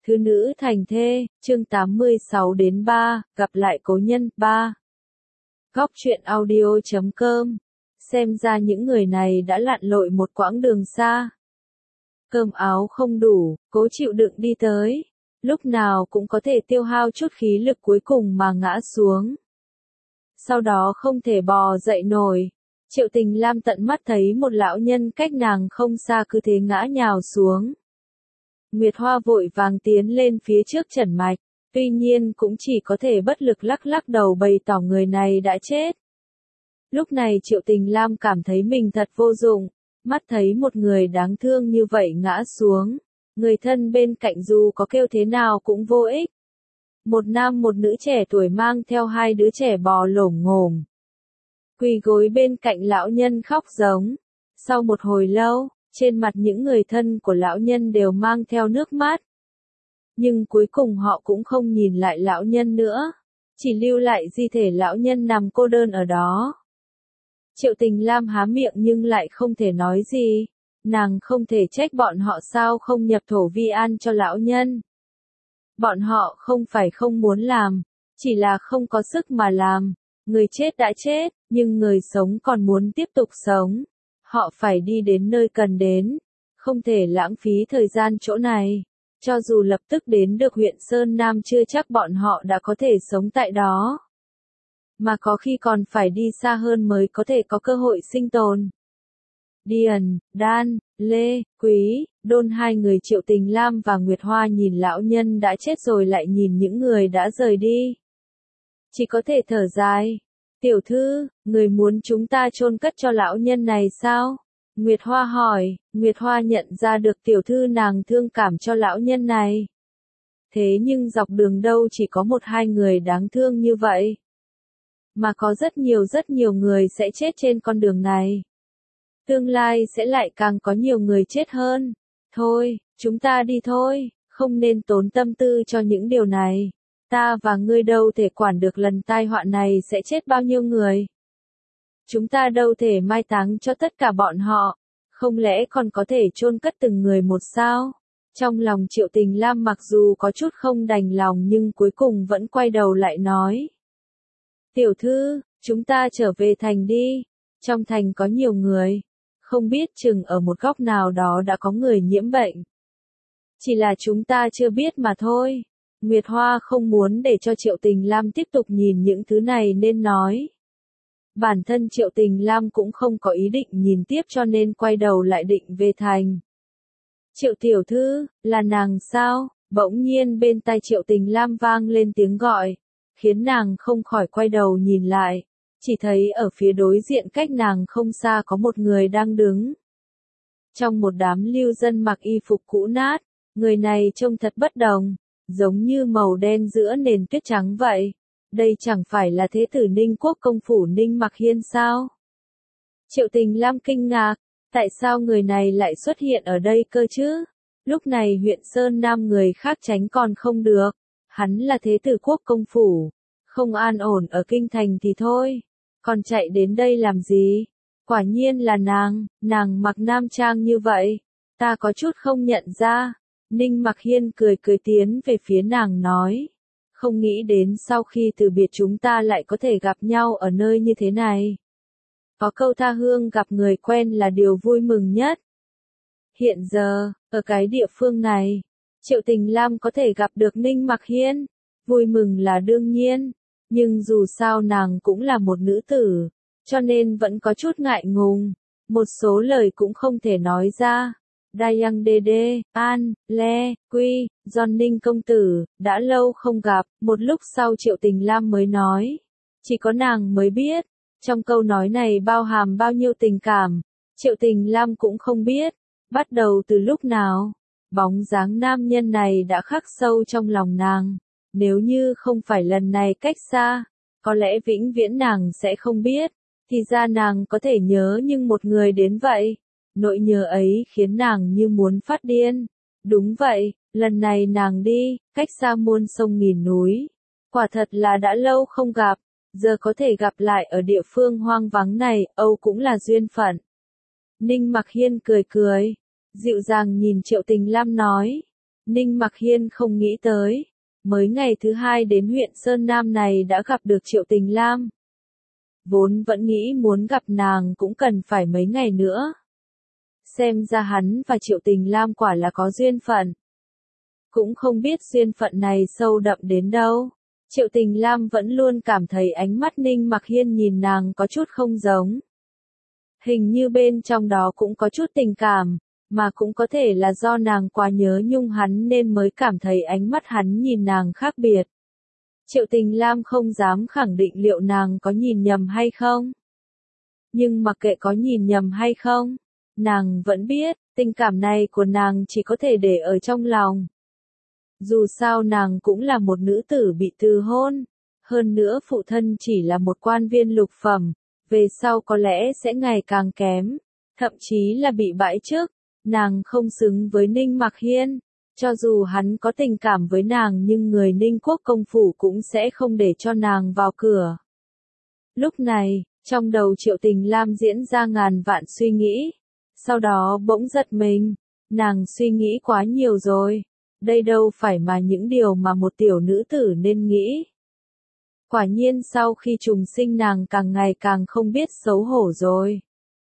Thứ nữ thành thê, chương 86 đến 3, gặp lại cố nhân, 3. Góc truyện audio.com. Xem ra những người này đã lặn lội một quãng đường xa. Cơm áo không đủ, cố chịu đựng đi tới. Lúc nào cũng có thể tiêu hao chút khí lực cuối cùng mà ngã xuống. Sau đó không thể bò dậy nổi. Triệu Tình Lam tận mắt thấy một lão nhân cách nàng không xa cứ thế ngã nhào xuống. Nguyệt Hoa vội vàng tiến lên phía trước trần mạch, tuy nhiên cũng chỉ có thể bất lực lắc lắc đầu bày tỏ người này đã chết. Lúc này Triệu Tình Lam cảm thấy mình thật vô dụng, mắt thấy một người đáng thương như vậy ngã xuống, người thân bên cạnh dù có kêu thế nào cũng vô ích. Một nam một nữ trẻ tuổi mang theo hai đứa trẻ bò lổm ngổm, quỳ gối bên cạnh lão nhân khóc giống. Sau một hồi lâu, trên mặt những người thân của lão nhân đều mang theo nước mắt. Nhưng cuối cùng họ cũng không nhìn lại lão nhân nữa, chỉ lưu lại di thể lão nhân nằm cô đơn ở đó. Triệu Tình Lam há miệng nhưng lại không thể nói gì, nàng không thể trách bọn họ sao không nhập thổ vi an cho lão nhân. Bọn họ không phải không muốn làm, chỉ là không có sức mà làm. Người chết đã chết, nhưng người sống còn muốn tiếp tục sống. Họ phải đi đến nơi cần đến, không thể lãng phí thời gian chỗ này. Cho dù lập tức đến được huyện Sơn Nam chưa chắc bọn họ đã có thể sống tại đó. Mà có khi còn phải đi xa hơn mới có thể có cơ hội sinh tồn. Điền, Đan, Lê, Quý, Đôn hai người Triệu Tình Lam và Nguyệt Hoa nhìn lão nhân đã chết rồi lại nhìn những người đã rời đi. Chỉ có thể thở dài. Tiểu thư, người muốn chúng ta chôn cất cho lão nhân này sao? Nguyệt Hoa hỏi. Nguyệt Hoa nhận ra được tiểu thư nàng thương cảm cho lão nhân này. Thế nhưng dọc đường đâu chỉ có một hai người đáng thương như vậy. Mà có rất nhiều người sẽ chết trên con đường này. Tương lai sẽ lại càng có nhiều người chết hơn. Thôi, chúng ta đi thôi, không nên tốn tâm tư cho những điều này. Ta và ngươi đâu thể quản được lần tai họa này sẽ chết bao nhiêu người. Chúng ta đâu thể mai táng cho tất cả bọn họ, không lẽ còn có thể chôn cất từng người một sao? Trong lòng Triệu Tình Lam mặc dù có chút không đành lòng nhưng cuối cùng vẫn quay đầu lại nói. Tiểu thư, chúng ta trở về thành đi, trong thành có nhiều người, không biết chừng ở một góc nào đó đã có người nhiễm bệnh. Chỉ là chúng ta chưa biết mà thôi. Nguyệt Hoa không muốn để cho Triệu Tình Lam tiếp tục nhìn những thứ này nên nói. Bản thân Triệu Tình Lam cũng không có ý định nhìn tiếp cho nên quay đầu lại định về thành. Triệu tiểu thư, là nàng sao? Bỗng nhiên bên tai Triệu Tình Lam vang lên tiếng gọi, khiến nàng không khỏi quay đầu nhìn lại, chỉ thấy ở phía đối diện cách nàng không xa có một người đang đứng. Trong một đám lưu dân mặc y phục cũ nát, người này trông thật bất đồng, giống như màu đen giữa nền tuyết trắng vậy. Đây chẳng phải là thế tử Ninh Quốc công phủ Ninh Mặc Hiên sao? Triệu Tình Lam kinh ngạc, tại sao người này lại xuất hiện ở đây cơ chứ? Lúc này huyện Sơn Nam người khác tránh còn không được, hắn là thế tử quốc công phủ, không an ổn ở kinh thành thì thôi, còn chạy đến đây làm gì? Quả nhiên là nàng mặc nam trang như vậy, ta có chút không nhận ra. Ninh Mặc Hiên cười tiến về phía nàng nói. Không nghĩ đến sau khi từ biệt chúng ta lại có thể gặp nhau ở nơi như thế này. Có câu tha hương gặp người quen là điều vui mừng nhất. Hiện giờ, ở cái địa phương này, Triệu Tình Lam có thể gặp được Ninh Mặc Hiên, vui mừng là đương nhiên, nhưng dù sao nàng cũng là một nữ tử, cho nên vẫn có chút ngại ngùng, một số lời cũng không thể nói ra. Dayang Dede, An, Le, Quy, John Ninh công tử, đã lâu không gặp, một lúc sau Triệu Tình Lam mới nói. Chỉ có nàng mới biết, trong câu nói này bao hàm bao nhiêu tình cảm, Triệu Tình Lam cũng không biết, bắt đầu từ lúc nào, bóng dáng nam nhân này đã khắc sâu trong lòng nàng, nếu như không phải lần này cách xa, có lẽ vĩnh viễn nàng sẽ không biết, thì ra nàng có thể nhớ nhưng một người đến vậy. Nỗi nhớ ấy khiến nàng như muốn phát điên. Đúng vậy, lần này nàng đi, cách xa muôn sông nghìn núi. Quả thật là đã lâu không gặp, giờ có thể gặp lại ở địa phương hoang vắng này, Âu cũng là duyên phận. Ninh Mặc Hiên cười, dịu dàng nhìn Triệu Tình Lam nói. Ninh Mặc Hiên không nghĩ tới, mới ngày thứ hai đến huyện Sơn Nam này đã gặp được Triệu Tình Lam. Vốn vẫn nghĩ muốn gặp nàng cũng cần phải mấy ngày nữa. Xem ra hắn và Triệu Tình Lam quả là có duyên phận. Cũng không biết duyên phận này sâu đậm đến đâu. Triệu Tình Lam vẫn luôn cảm thấy ánh mắt Ninh Mặc Hiên nhìn nàng có chút không giống. Hình như bên trong đó cũng có chút tình cảm, mà cũng có thể là do nàng quá nhớ nhung hắn nên mới cảm thấy ánh mắt hắn nhìn nàng khác biệt. Triệu Tình Lam không dám khẳng định liệu nàng có nhìn nhầm hay không. Nhưng mặc kệ có nhìn nhầm hay không, nàng vẫn biết, tình cảm này của nàng chỉ có thể để ở trong lòng. Dù sao nàng cũng là một nữ tử bị từ hôn, hơn nữa phụ thân chỉ là một quan viên lục phẩm, về sau có lẽ sẽ ngày càng kém, thậm chí là bị bãi chức, nàng không xứng với Ninh Mặc Hiên. Cho dù hắn có tình cảm với nàng nhưng người Ninh Quốc công phủ cũng sẽ không để cho nàng vào cửa. Lúc này, trong đầu Triệu Tình Lam diễn ra ngàn vạn suy nghĩ, sau đó bỗng giật mình, nàng suy nghĩ quá nhiều rồi, đây đâu phải mà những điều mà một tiểu nữ tử nên nghĩ. Quả nhiên sau khi trùng sinh nàng càng ngày càng không biết xấu hổ rồi.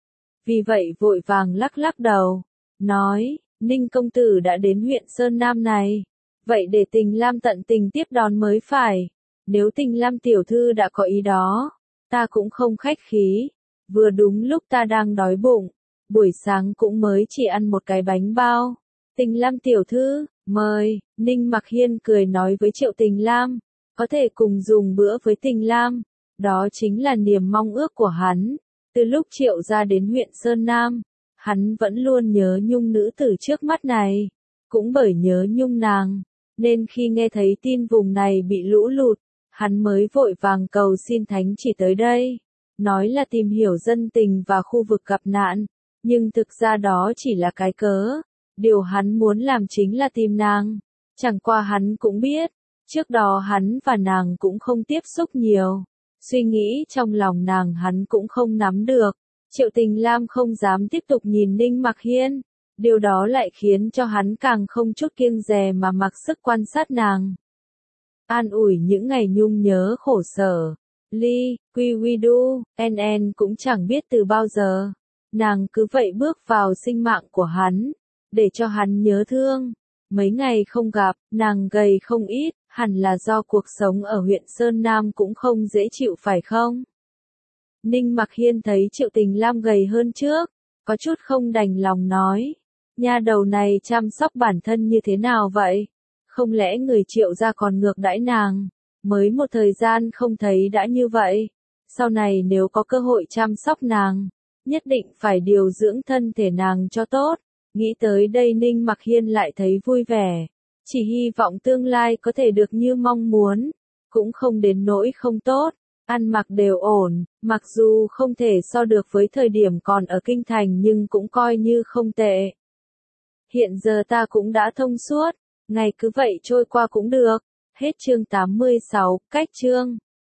Vì vậy vội vàng lắc lắc đầu, nói, Ninh công tử đã đến huyện Sơn Nam này, vậy để Tình Lam tận tình tiếp đón mới phải. Nếu Tình Lam tiểu thư đã có ý đó, ta cũng không khách khí, vừa đúng lúc ta đang đói bụng, buổi sáng cũng mới chỉ ăn một cái bánh bao. Tình Lam tiểu thư, mời. Ninh Mặc Hiên cười nói với Triệu Tình Lam, có thể cùng dùng bữa với Tình Lam, đó chính là niềm mong ước của hắn. Từ lúc Triệu ra đến huyện Sơn Nam, hắn vẫn luôn nhớ nhung nữ tử trước mắt này, cũng bởi nhớ nhung nàng, nên khi nghe thấy tin vùng này bị lũ lụt, hắn mới vội vàng cầu xin thánh chỉ tới đây, nói là tìm hiểu dân tình và khu vực gặp nạn, nhưng thực ra đó chỉ là cái cớ, điều hắn muốn làm chính là tìm nàng, chẳng qua hắn cũng biết, trước đó hắn và nàng cũng không tiếp xúc nhiều, suy nghĩ trong lòng nàng hắn cũng không nắm được. Triệu Tình Lam không dám tiếp tục nhìn Ninh Mặc Hiên, điều đó lại khiến cho hắn càng không chút kiêng dè mà mặc sức quan sát nàng. An ủi những ngày nhung nhớ khổ sở, Ly, Quy Quy Du, En cũng chẳng biết từ bao giờ, nàng cứ vậy bước vào sinh mạng của hắn, để cho hắn nhớ thương. Mấy ngày không gặp, nàng gầy không ít, hẳn là do cuộc sống ở huyện Sơn Nam cũng không dễ chịu phải không? Ninh Mặc Hiên thấy Triệu Tình Lam gầy hơn trước, có chút không đành lòng nói, nha đầu này chăm sóc bản thân như thế nào vậy? Không lẽ người Triệu gia còn ngược đãi nàng? Mới một thời gian không thấy đã như vậy, sau này nếu có cơ hội chăm sóc nàng, nhất định phải điều dưỡng thân thể nàng cho tốt. Nghĩ tới đây Ninh Mặc Hiên lại thấy vui vẻ, chỉ hy vọng tương lai có thể được như mong muốn, cũng không đến nỗi không tốt. Ăn mặc đều ổn, mặc dù không thể so được với thời điểm còn ở kinh thành nhưng cũng coi như không tệ. Hiện giờ ta cũng đã thông suốt, ngày cứ vậy trôi qua cũng được. Hết chương 86, cách chương.